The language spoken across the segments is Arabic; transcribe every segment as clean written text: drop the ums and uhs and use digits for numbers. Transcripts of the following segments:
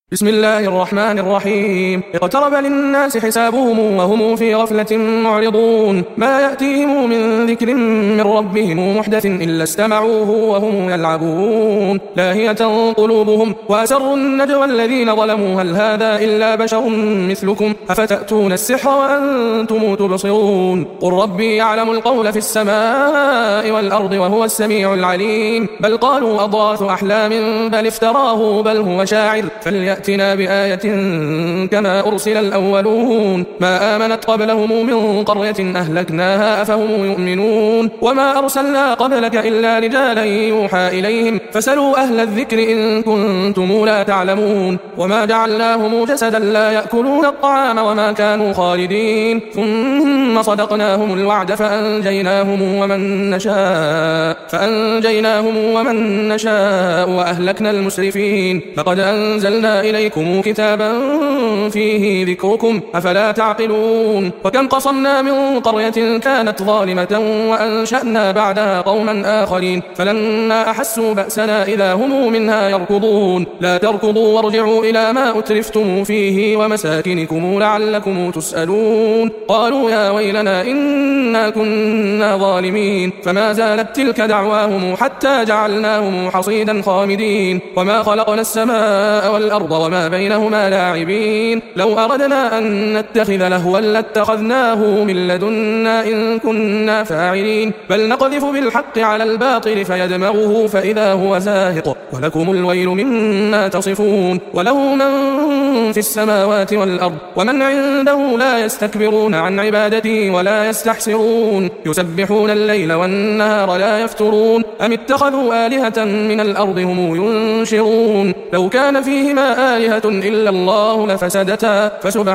بسم الله الرحمن الرحيم. اقترب للناس حسابهم وهم في غفلة معرضون. ما يأتيهم من ذكر من ربهم محدث إلا استمعوه وهم يلعبون. لاهية قلوبهم وأسروا النجوى الذين ظلموا هل هذا إلا بشر مثلكم أفتأتون السحر وأنتم تبصرون. قل ربي يعلم القول في السماء والأرض وهو السميع العليم. بل قالوا أضغاث أحلام بل افتراه بل هو شاعر فليأتنا بآية كما أرسل الأولون. ما آمنت قبلهم من قرية أهلكناها أفهم يؤمنون. وما أرسلنا قبلك إلا رجالا يوحى إليهم فسلوا أهل الذكر إن كنتم لا تعلمون. وما جعلناهم جسدا لا يأكلون الطعام وما كانوا خالدين ثم صدقناهم الوعد فأنجيناهم ومن نشاء وأهلكنا المسرفين. لقد أنزلنا إليكم كتابا فيه ذكركم أفلا تعقلون. وكم قصمنا من قرية كانت ظالمة وأنشأنا بعدها قوما آخرين فلما أحسوا بأسنا إذا هم منها يركضون. لا تركضوا وارجعوا إلى ما أترفتم فيه ومساكنكم لعلكم تسألون. قالوا يا ويلنا إنا كنا ظالمين فما زالت تلك دعواهم حتى جعلناهم حصيدا خامدين. وما خلقنا السماء والأرض وما بينهما لاعبين. لو أردنا أن نتخذ لهوا لاتخذناه من لدنا إن كنا فاعلين. بل نقذف بالحق على الباطل فيدمغه فإذا هو زاهق ولكم الويل مما تصفون. وله من في السماوات والأرض ومن عنده لا يستكبرون عن عبادته ولا يستحسرون. يسبحون الليل والنهار لا يفترون. أم اتخذوا آلهة من الأرض هم ينشرون. لو كان فيهما آلهة إلا الله لفسدتا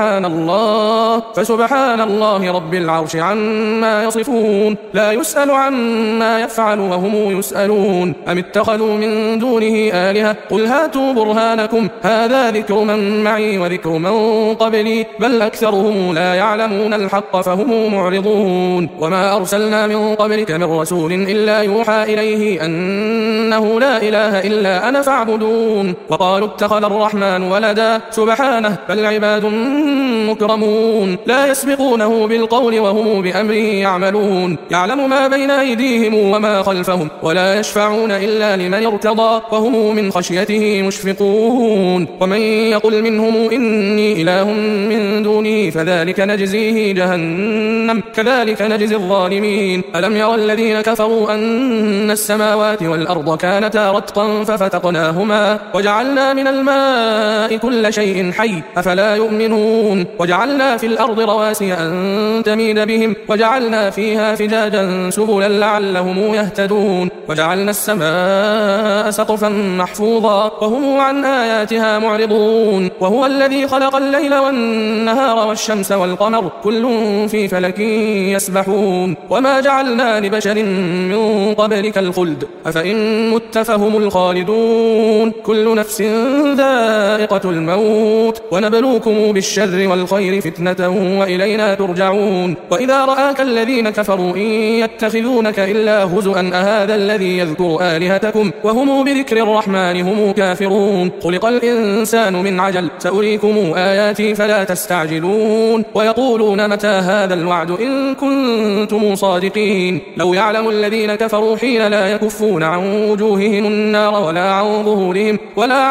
فسبحان الله رب العرش عما يصفون. لا يسأل عما يفعل وهم يسألون. أم اتخذوا من دونه آلهة قل هاتوا برهانكم هذا ذكر من معي وذكر من قبلي بل أكثرهم لا يعلمون الحق فهم معرضون. وما أرسلنا من قبلك من رسول إلا يوحى إليه أنه لا إله إلا أنا فاعبدون. وقالوا اتخذ الرحمن ولدا سبحانه بل عباد مكرمون لا يسبقونه بالقول وهم بأمره يعملون. يعلم ما بين أيديهم وما خلفهم ولا يشفعون إلا لمن ارتضى وهم من خشيته مشفقون. ومن يقل منهم إني إله من دونه فذلك نجزيه جهنم كذلك نجزي الظالمين. ألم يرى الذين كفروا أن السماوات والأرض كانتا رتقا ففتقناهما وجعلنا من الماء كل شيء حي أفلا يؤمنون. وجعلنا في الأرض رواسي أن تميد بهم وجعلنا فيها فجاجا سبلا لعلهم يهتدون. وجعلنا السماء سقفا محفوظا وهم عن آياتها معرضون. وهو الذي خلق الليل والنهار والشمس والقمر كل في فلك يسبحون. وما جعلنا لبشر من قبلك الخلد أفإن مت فهم الخالدون. كل نفس ذائقة الموت ونبلوكم بالشر والخير فتنة وإلينا ترجعون. وإذا رآك الذين كفروا إن يتخذونك إلا هزؤا أهذا الذي يذكر آلهتكم وهم بذكر الرحمن هم كافرون. خلق الإنسان من عجل سأريكم آياتي فلا تستعجلون. ويقولون متى هذا الوعد إن كنتم صادقين. لو يعلم الذين كفروا حين لا يكفون عن وجوههم النار ولا عن ظهورهم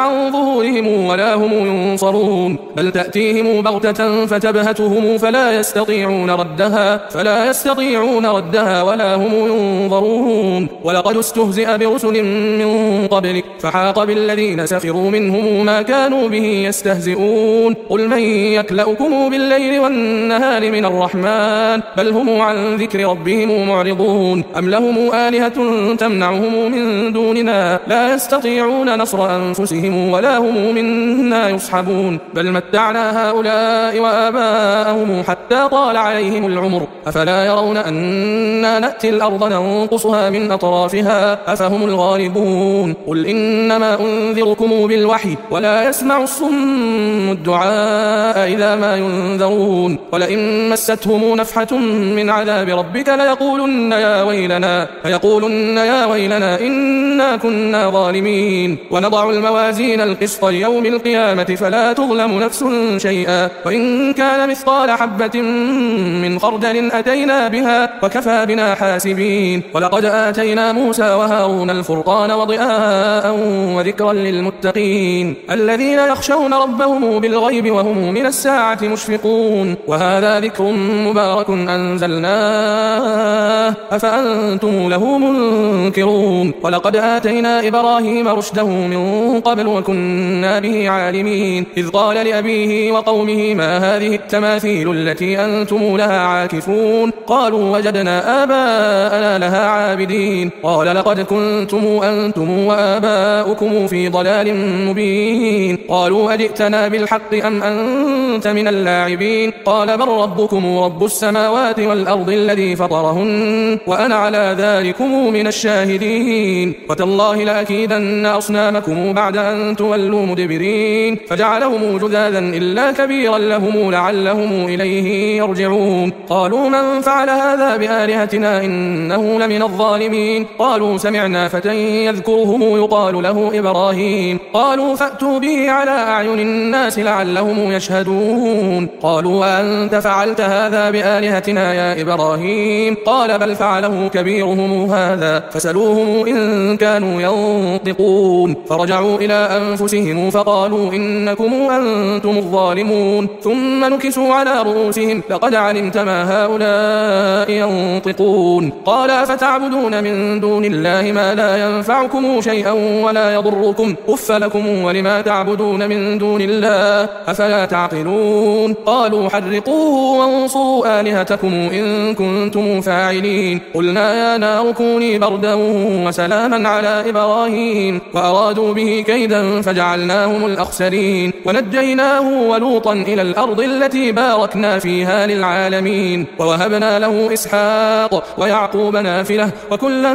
ولا هم ينصرون. بل تأتيهم بغتة فتبهتهم فلا يستطيعون ردها ولا هم ينظرون. ولقد استهزئ برسل من قبلك فحاق بالذين سخروا منهم ما كانوا به يستهزئون. قل من يكلؤكم بالليل والنهار من الرحمن بل هم عن ذكر ربهم معرضون. أم لهم آلهة تمنعهم من دوننا لا يستطيعون نصر أنفسهم ولا هم منا يصحبون. بل متعنا هؤلاء هؤلاء وآباءهم حتى طال عليهم العمر أفلا يرون أنا نأتي الأرض ننقصها من أطرافها أفهم الغالبون قل إنما أنذركم بالوحي ولا يسمع الصم الدعاء إذا ما ينذرون ولئن مستهم نفحة من عذاب ربك ليقولن يا ويلنا إنا كنا ظالمين ونضع الموازين القسط ليوم القيامة فلا تظلم نفس شيئا وإن كان مثقال حبة من خردل أتينا بها وكفى بنا حاسبين ولقد آتينا موسى وهارون الفرقان وضياء وذكرا للمتقين الذين يخشون ربهم بالغيب وهم من الساعة مشفقون وهذا ذكر مبارك أنزلناه أفأنتم له منكرون ولقد آتينا إبراهيم رشده من قبل وكنا به عالمين إذ قال لأبيه وقومه ما هذه التماثيل التي أنتم لها عاكفون قالوا وجدنا آباءنا لها عابدين قال لقد كنتم أنتم وآباؤكم في ضلال مبين قالوا أجئتنا بالحق أم أنت من اللاعبين قال بل ربكم رب السماوات والأرض الذي فطرهن وأنا على ذلكم من الشاهدين وتالله لأكيدن أصنامكم بعد أن تولوا مدبرين فجعلهم جذاذا إلا كبيرا لهم لعلهم إليه يرجعون قالوا من فعل هذا بآلهتنا إنه لمن الظالمين قالوا سمعنا فتى يذكرهم يقال له إبراهيم قالوا فأتوا به على أعين الناس لعلهم يشهدون قالوا وأنت فعلت هذا بآلهتنا يا إبراهيم قال بل فعله كبيرهم هذا فسلوهم إن كانوا ينطقون فرجعوا إلى أنفسهم فقالوا إنكم أنتم الظالمون ثم نكسوا على رؤوسهم لقد علمت ما هؤلاء ينطقون قال أفتعبدون من دون الله ما لا ينفعكم شيئا ولا يضركم أف لكم ولما تعبدون من دون الله أفلا تعقلون قالوا حرقوه وانصروا آلهتكم إن كنتم فاعلين قلنا يا نار كوني بردا وسلاما على إبراهيم وأرادوا به كيدا فجعلناهم الأخسرين ونجيناه ولوطا إلى الأرض التي باركنا فيها للعالمين ووهبنا له إسحاق ويعقوب نافلة وكلا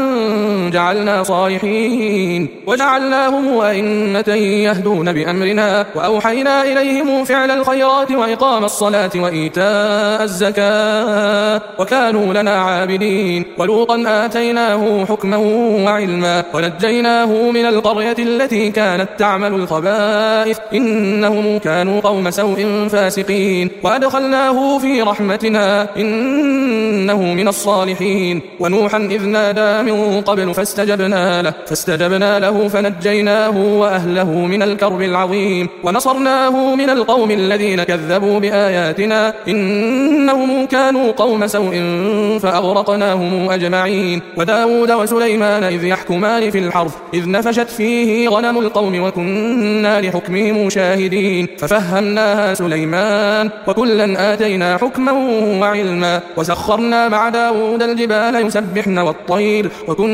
جعلنا صالحين وجعلناهم أئمة يهدون بأمرنا وأوحينا إليهم فعل الخيرات وإقام الصلاة وإيتاء الزكاة وكانوا لنا عابدين ولوطا آتيناه حكما وعلما ونجيناه من القرية التي كانت تعمل الخبائث إنهم كانوا قوم سوء فاسقين وأدخلناه في رحمتنا إنه من الصالحين ونوحا إذ نادى من قبل فاستجبنا له فنجيناه وأهله من الكرب العظيم ونصرناه من القوم الذين كذبوا بآياتنا إنهم كانوا قوم سوء فأغرقناهم أجمعين وداود وسليمان إذ يحكمان في الحرث إذ نفشت فيه غنم القوم وكنا لحكمهم شاهدين ففهمناها سليمان وكلا آتينا حكما وعلما وسخرنا مع داود الجبال يسبحن والطير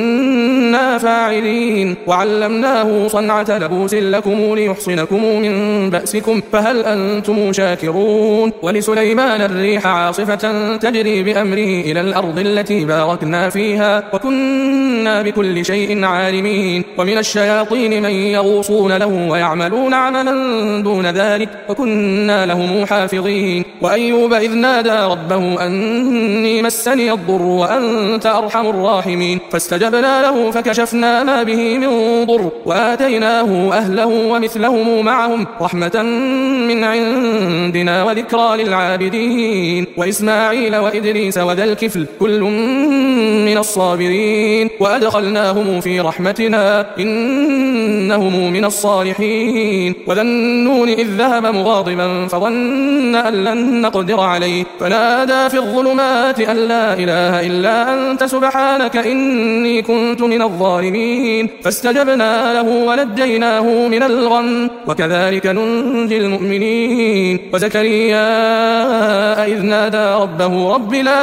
وكنا فاعلين وعلمناه صنعة لبوس لكم ليحصنكم من بأسكم فهل أنتم شاكرون ولسليمان الريح عاصفة تجري بأمره إلى الأرض التي باركنا فيها وكنا بكل شيء عالمين ومن الشياطين من يغوصون له ويعملون عملا دون ذلك وكنا لهم حافظين وأيوب إذ نادى ربه أني مسني الضر وأنت أرحم الراحمين فاستجبنا له فكشفنا ما به من ضر وآتيناه أهله ومثلهم معهم رحمة من عندنا وذكرى للعابدين وإسماعيل وإدريس وذا الكفل كل من الصابرين وأدخلناهم في رحمتنا إنهم من الصالحين وذا النون إذ ذهب مغاضبا فظن أن لن نقدر عليه فنادى في الظلمات أن لا إله إلا أنت سبحانك إني كنت من الظالمين فاستجبنا له ونجيناه من الغم وكذلك ننجي المؤمنين وزكريا إذ نادى ربه رب لا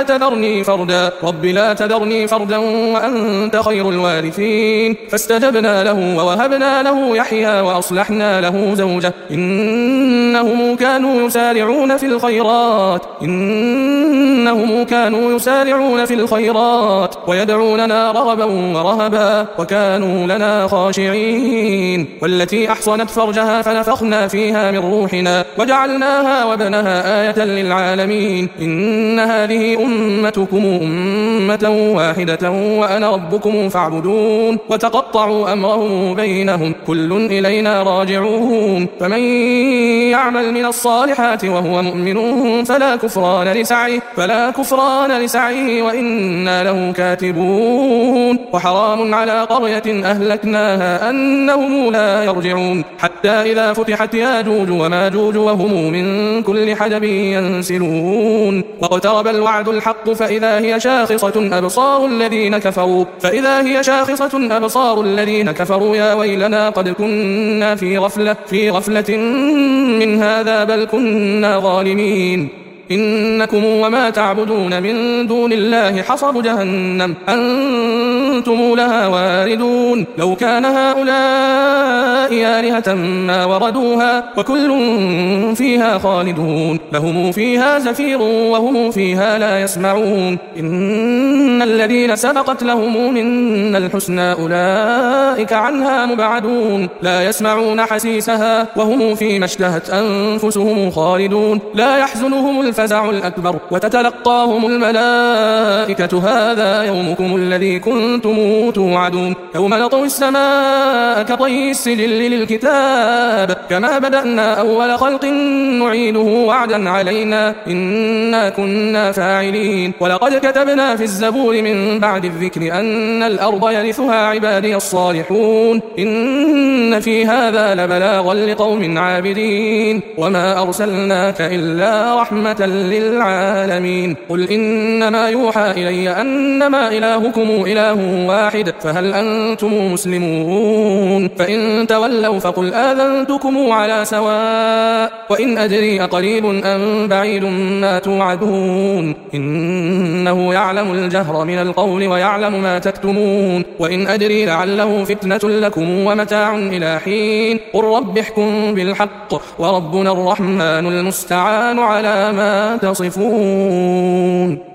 تذرني فردا وأنت خير الوارثين فاستجبنا له ووهبنا له يحيى وأصلحنا له زوجه إنهم كانوا كانوا يسارعون في الخيرات ويدعوننا رغبا ورهبا وكانوا لنا خاشعين. والتي أحصنت فرجها فنفخنا فيها من روحنا وجعلناها وابنها آية للعالمين. إن هذه أمتكم أمة واحدة وأنا ربكم فاعبدون. وتقطعوا أمرهم بينهم كل إلينا راجعون. فمن يعمل من الصالحات وهو مؤمن فلا كفران لسعيه وإنا له كاتبون. وحرام على قرية أهلكناها أنهم لا يرجعون حتى إذا فتحت ياجوج وماجوج وهم من كل حدب ينسلون. واقترب الوعد الحق فإذا هي شاخصة أبصار الذين كفروا يا ويلنا قد كنا في غفلة من هذا بل كنا ظالمين. إنكم وما تعبدون من دون الله حصب جهنم أنتم لها واردون. لو كان هؤلاء آلهة ما وردوها وكل فيها خالدون. لهم فيها زفير وهم فيها لا يسمعون. إن الذين سبقت لهم منا الحسنى أولئك عنها مبعدون. لا يسمعون حسيسها وهم فيما اشتهت أنفسهم خالدون. لا يحزنهم الفزع الأكبر وتتلقاهم الملائكة هذا يومكم الذي كنتم توعدون. يوم نطوي السماء كطي السجل للكتاب كما بدأنا أول خلق نعيده وعدا علينا إنا كنا فاعلين. ولقد كتبنا في الزبور من بعد الذكر أن الأرض يرثها عبادي الصالحون. إن في هذا لبلاغا لقوم عابدين. وما أرسلناك إلا رحمة للعالمين. قل إنما يوحى إلي أنما إلهكم إله واحد فهل أنتم مسلمون؟ فإن تولوا فقل آذنتكم على سواء وإن أدري أقريب أم بعيد ما توعدون. إنه يعلم الجهر من القول ويعلم ما تكتمون. وإن أدري لعله فتنة لكم ومتاع إلى حين. قل رب احكم بالحق وربنا الرحمن المستعان على ما تصفون.